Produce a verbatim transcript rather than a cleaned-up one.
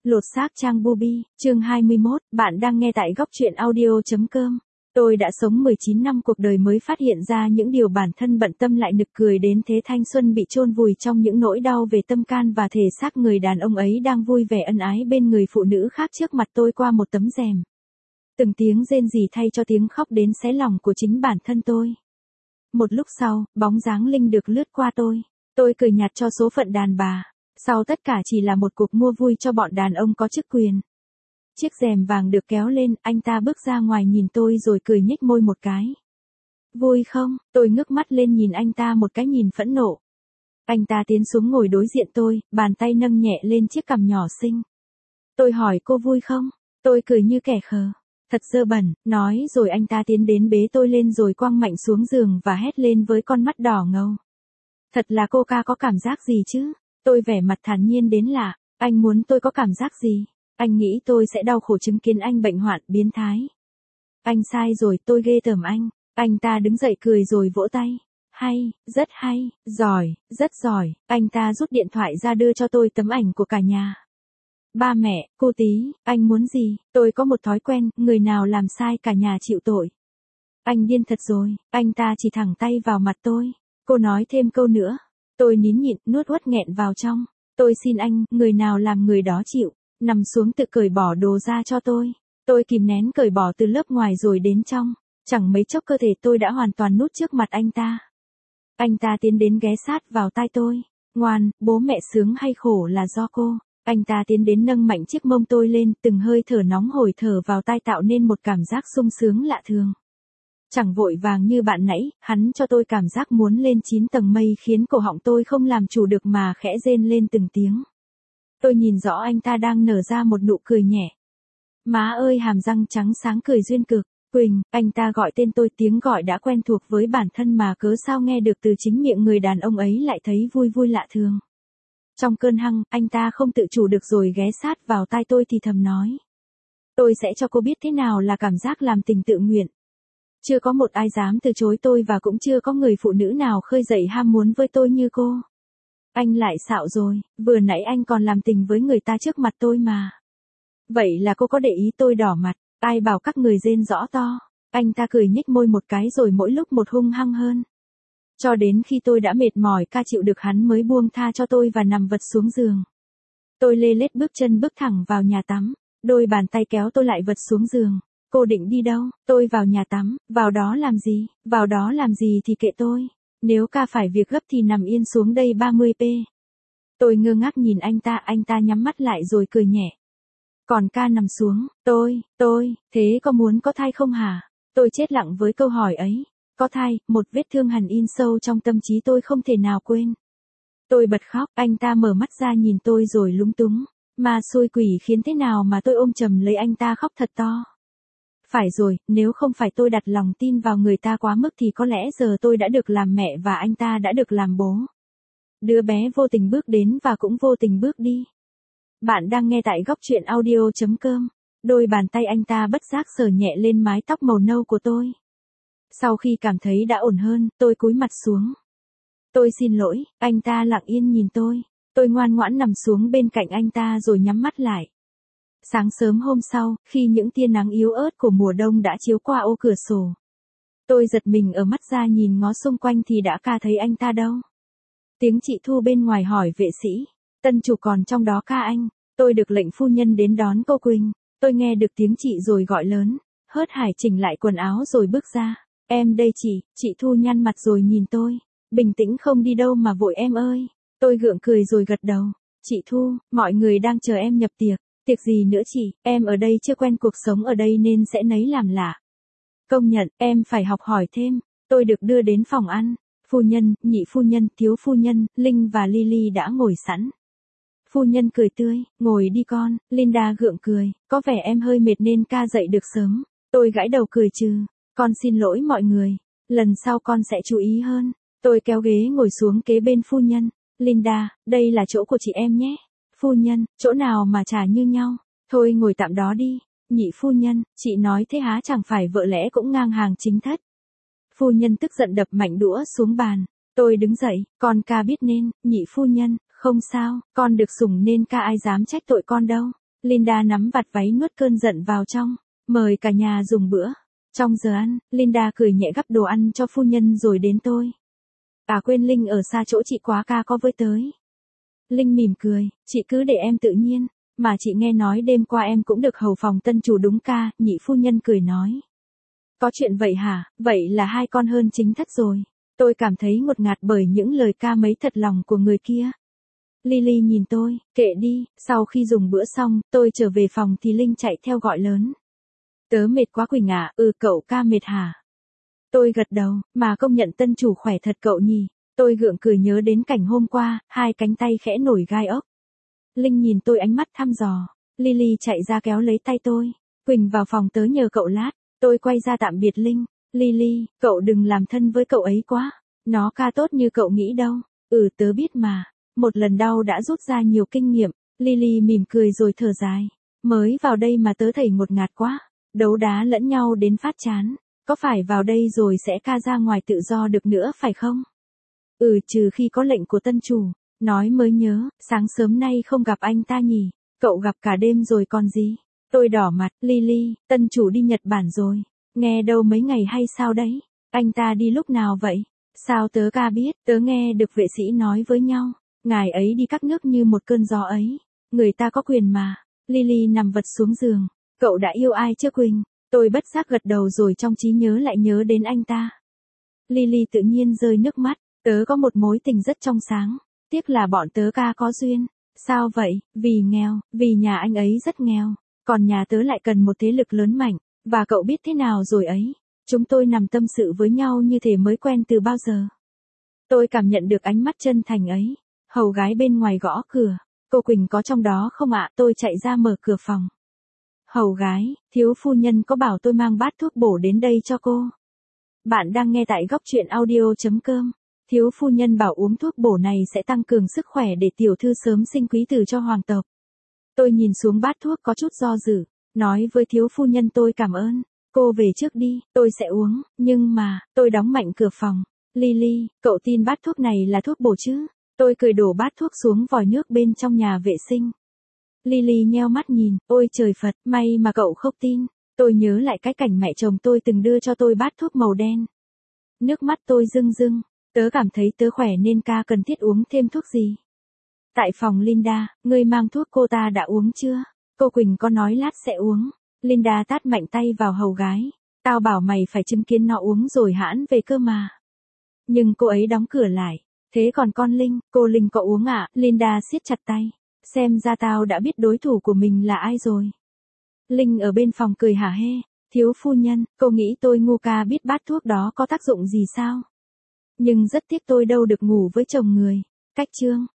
Lột xác trang Bubi, chương hai mươi mốt, bạn đang nghe tại góc truyện audio.com. Tôi đã sống mười chín năm cuộc đời mới phát hiện ra những điều bản thân bận tâm lại nực cười đến thế. Thanh xuân bị chôn vùi trong những nỗi đau về tâm can và thể xác. Người đàn ông ấy đang vui vẻ ân ái bên người phụ nữ khác trước mặt tôi qua một tấm rèm. Từng tiếng rên rỉ thay cho tiếng khóc đến xé lòng của chính bản thân tôi. Một lúc sau, bóng dáng Linh được lướt qua tôi. Tôi cười nhạt cho số phận đàn bà. Sau tất cả chỉ là một cuộc mua vui cho bọn đàn ông có chức quyền. Chiếc rèm vàng được kéo lên, anh ta bước ra ngoài nhìn tôi rồi cười nhếch môi một cái. Vui không? Tôi ngước mắt lên nhìn anh ta một cái nhìn phẫn nộ. Anh ta tiến xuống ngồi đối diện tôi, bàn tay nâng nhẹ lên chiếc cằm nhỏ xinh. Tôi hỏi cô vui không? Tôi cười như kẻ khờ. Thật dơ bẩn, nói rồi anh ta tiến đến bế tôi lên rồi quăng mạnh xuống giường và hét lên với con mắt đỏ ngầu. Thật là cô ca có cảm giác gì chứ? Tôi vẻ mặt thản nhiên đến lạ. Anh muốn tôi có cảm giác gì? Anh nghĩ tôi sẽ đau khổ chứng kiến anh bệnh hoạn biến thái. Anh sai rồi, tôi ghê tởm anh. Anh ta đứng dậy cười rồi vỗ tay. Hay, rất hay, giỏi, rất giỏi. Anh ta rút điện thoại ra đưa cho tôi tấm ảnh của cả nhà. Ba mẹ, cô tí, anh muốn gì? Tôi có một thói quen, người nào làm sai cả nhà chịu tội. Anh điên thật rồi, anh ta chỉ thẳng tay vào mặt tôi. Cô nói thêm câu nữa. Tôi nín nhịn, nuốt uất nghẹn vào trong. Tôi xin anh, người nào làm người đó chịu. Nằm xuống tự cởi bỏ đồ ra cho tôi. Tôi kìm nén cởi bỏ từ lớp ngoài rồi đến trong. Chẳng mấy chốc cơ thể tôi đã hoàn toàn nút trước mặt anh ta. Anh ta tiến đến ghé sát vào tai tôi. Ngoan, bố mẹ sướng hay khổ là do cô. Anh ta tiến đến nâng mạnh chiếc mông tôi lên, từng hơi thở nóng hổi thở vào tai tạo nên một cảm giác sung sướng lạ thường. Chẳng vội vàng như bạn nãy, hắn cho tôi cảm giác muốn lên chín tầng mây khiến cổ họng tôi không làm chủ được mà khẽ rên lên từng tiếng. Tôi nhìn rõ anh ta đang nở ra một nụ cười nhẹ. Má ơi, hàm răng trắng sáng cười duyên cực. Quỳnh, anh ta gọi tên tôi, tiếng gọi đã quen thuộc với bản thân mà cớ sao nghe được từ chính miệng người đàn ông ấy lại thấy vui vui lạ thường. Trong cơn hăng, anh ta không tự chủ được rồi ghé sát vào tai tôi thì thầm nói. Tôi sẽ cho cô biết thế nào là cảm giác làm tình tự nguyện. Chưa có một ai dám từ chối tôi và cũng chưa có người phụ nữ nào khơi dậy ham muốn với tôi như cô. Anh lại xạo rồi, vừa nãy anh còn làm tình với người ta trước mặt tôi mà. Vậy là cô có để ý tôi đỏ mặt, ai bảo các người rên rõ to. Anh ta cười nhếch môi một cái rồi mỗi lúc một hung hăng hơn. Cho đến khi tôi đã mệt mỏi ca chịu được hắn mới buông tha cho tôi và nằm vật xuống giường. Tôi lê lết bước chân bước thẳng vào nhà tắm, đôi bàn tay kéo tôi lại vật xuống giường. Cô định đi đâu? Tôi vào nhà tắm, vào đó làm gì? Vào đó làm gì thì kệ tôi. Nếu ca phải việc gấp thì nằm yên xuống đây ba mươi p. Tôi ngơ ngác nhìn anh ta, anh ta nhắm mắt lại rồi cười nhẹ. Còn ca nằm xuống, tôi, tôi, thế có muốn có thai không hả? Tôi chết lặng với câu hỏi ấy. Có thai, một vết thương hằn in sâu trong tâm trí tôi không thể nào quên. Tôi bật khóc, anh ta mở mắt ra nhìn tôi rồi lúng túng. Mà xui quỷ khiến thế nào mà tôi ôm chầm lấy anh ta khóc thật to. Phải rồi, nếu không phải tôi đặt lòng tin vào người ta quá mức thì có lẽ giờ tôi đã được làm mẹ và anh ta đã được làm bố. Đứa bé vô tình bước đến và cũng vô tình bước đi. Bạn đang nghe tại góc truyện audio.com. Đôi bàn tay anh ta bất giác sờ nhẹ lên mái tóc màu nâu của tôi. Sau khi cảm thấy đã ổn hơn, tôi cúi mặt xuống. Tôi xin lỗi, anh ta lặng yên nhìn tôi. Tôi ngoan ngoãn nằm xuống bên cạnh anh ta rồi nhắm mắt lại. Sáng sớm hôm sau, khi những tia nắng yếu ớt của mùa đông đã chiếu qua ô cửa sổ. Tôi giật mình ở mắt ra nhìn ngó xung quanh thì đã ca thấy anh ta đâu. Tiếng chị Thu bên ngoài hỏi vệ sĩ. Tân chủ còn trong đó ca anh. Tôi được lệnh phu nhân đến đón cô Quỳnh. Tôi nghe được tiếng chị rồi gọi lớn. Hớt hải chỉnh lại quần áo rồi bước ra. Em đây chị, chị Thu nhăn mặt rồi nhìn tôi. Bình tĩnh không đi đâu mà vội em ơi. Tôi gượng cười rồi gật đầu. Chị Thu, mọi người đang chờ em nhập tiệc. Tiệc gì nữa chị, em ở đây chưa quen cuộc sống ở đây nên sẽ nấy làm lạ. Công nhận, em phải học hỏi thêm. Tôi được đưa đến phòng ăn. Phu nhân, nhị phu nhân, thiếu phu nhân, Linh và Lily đã ngồi sẵn. Phu nhân cười tươi, ngồi đi con. Linda gượng cười, có vẻ em hơi mệt nên ca dậy được sớm. Tôi gãi đầu cười trừ. Con xin lỗi mọi người. Lần sau con sẽ chú ý hơn. Tôi kéo ghế ngồi xuống kế bên phu nhân. Linda, đây là chỗ của chị em nhé. Phu nhân, chỗ nào mà chả như nhau. Thôi ngồi tạm đó đi. Nhị phu nhân, chị nói thế há chẳng phải vợ lẽ cũng ngang hàng chính thất. Phu nhân tức giận đập mạnh đũa xuống bàn. Tôi đứng dậy, con ca biết nên, nhị phu nhân, không sao, con được sủng nên ca ai dám trách tội con đâu. Linda nắm vạt váy nuốt cơn giận vào trong, mời cả nhà dùng bữa. Trong giờ ăn, Linda cười nhẹ gắp đồ ăn cho phu nhân rồi đến tôi. À quên, Linh ở xa chỗ chị quá, ca có với tới. Linh mỉm cười, chị cứ để em tự nhiên, mà chị nghe nói đêm qua em cũng được hầu phòng tân chủ đúng ca, nhị phu nhân cười nói. Có chuyện vậy hả, vậy là hai con hơn chính thất rồi. Tôi cảm thấy ngột ngạt bởi những lời ca mấy thật lòng của người kia. Lily nhìn tôi, kệ đi, sau khi dùng bữa xong, tôi trở về phòng thì Linh chạy theo gọi lớn. Tớ mệt quá Quỳnh ạ, ừ cậu ca mệt hả? Tôi gật đầu, mà công nhận tân chủ khỏe thật cậu nhỉ. Tôi gượng cười nhớ đến cảnh hôm qua, hai cánh tay khẽ nổi gai ốc. Linh nhìn tôi ánh mắt thăm dò. Lily chạy ra kéo lấy tay tôi. Quỳnh vào phòng tớ nhờ cậu lát. Tôi quay ra tạm biệt Linh. Lily, cậu đừng làm thân với cậu ấy quá. Nó ca tốt như cậu nghĩ đâu. Ừ tớ biết mà. Một lần đau đã rút ra nhiều kinh nghiệm. Lily mỉm cười rồi thở dài. Mới vào đây mà tớ thấy ngột ngạt quá. Đấu đá lẫn nhau đến phát chán. Có phải vào đây rồi sẽ ca ra ngoài tự do được nữa phải không? Ừ trừ khi có lệnh của tân chủ. Nói mới nhớ, sáng sớm nay không gặp anh ta nhỉ. Cậu gặp cả đêm rồi còn gì? Tôi đỏ mặt, Lily, tân chủ đi Nhật Bản rồi. Nghe đâu mấy ngày hay sao đấy? Anh ta đi lúc nào vậy? Sao tớ ca biết, tớ nghe được vệ sĩ nói với nhau. Ngài ấy đi các nước như một cơn gió ấy. Người ta có quyền mà. Lily nằm vật xuống giường. Cậu đã yêu ai chưa Quỳnh? Tôi bất giác gật đầu rồi trong trí nhớ lại nhớ đến anh ta. Lily tự nhiên rơi nước mắt. Tớ có một mối tình rất trong sáng. Tiếc là bọn tớ ca có duyên. Sao vậy? Vì nghèo, vì nhà anh ấy rất nghèo. Còn nhà tớ lại cần một thế lực lớn mạnh. Và cậu biết thế nào rồi ấy. Chúng tôi nằm tâm sự với nhau như thể mới quen từ bao giờ. Tôi cảm nhận được ánh mắt chân thành ấy. Hầu gái bên ngoài gõ cửa. Cô Quỳnh có trong đó không ạ? Tôi chạy ra mở cửa phòng. Hầu gái, thiếu phu nhân có bảo tôi mang bát thuốc bổ đến đây cho cô. Bạn đang nghe tại góc truyện audio.com. Thiếu phu nhân bảo uống thuốc bổ này sẽ tăng cường sức khỏe để tiểu thư sớm sinh quý tử cho hoàng tộc. Tôi nhìn xuống bát thuốc có chút do dự, nói với thiếu phu nhân tôi cảm ơn. Cô về trước đi, tôi sẽ uống, nhưng mà, tôi đóng mạnh cửa phòng. Lily, cậu tin bát thuốc này là thuốc bổ chứ? Tôi cười đổ bát thuốc xuống vòi nước bên trong nhà vệ sinh. Lily nheo mắt nhìn, ôi trời Phật, may mà cậu không tin. Tôi nhớ lại cái cảnh mẹ chồng tôi từng đưa cho tôi bát thuốc màu đen. Nước mắt tôi rưng rưng, tớ cảm thấy tớ khỏe nên ca cần thiết uống thêm thuốc gì. Tại phòng Linda, ngươi mang thuốc cô ta đã uống chưa? Cô Quỳnh có nói lát sẽ uống. Linda tát mạnh tay vào hầu gái. Tao bảo mày phải chứng kiến nó uống rồi hãn về cơ mà. Nhưng cô ấy đóng cửa lại. Thế còn con Linh, cô Linh có uống ạ? À? Linda siết chặt tay. Xem ra tao đã biết đối thủ của mình là ai rồi. Linh ở bên phòng cười hả hê. Thiếu phu nhân, cô nghĩ tôi ngu ca biết bát thuốc đó có tác dụng gì sao? Nhưng rất tiếc tôi đâu được ngủ với chồng người. Cách chương.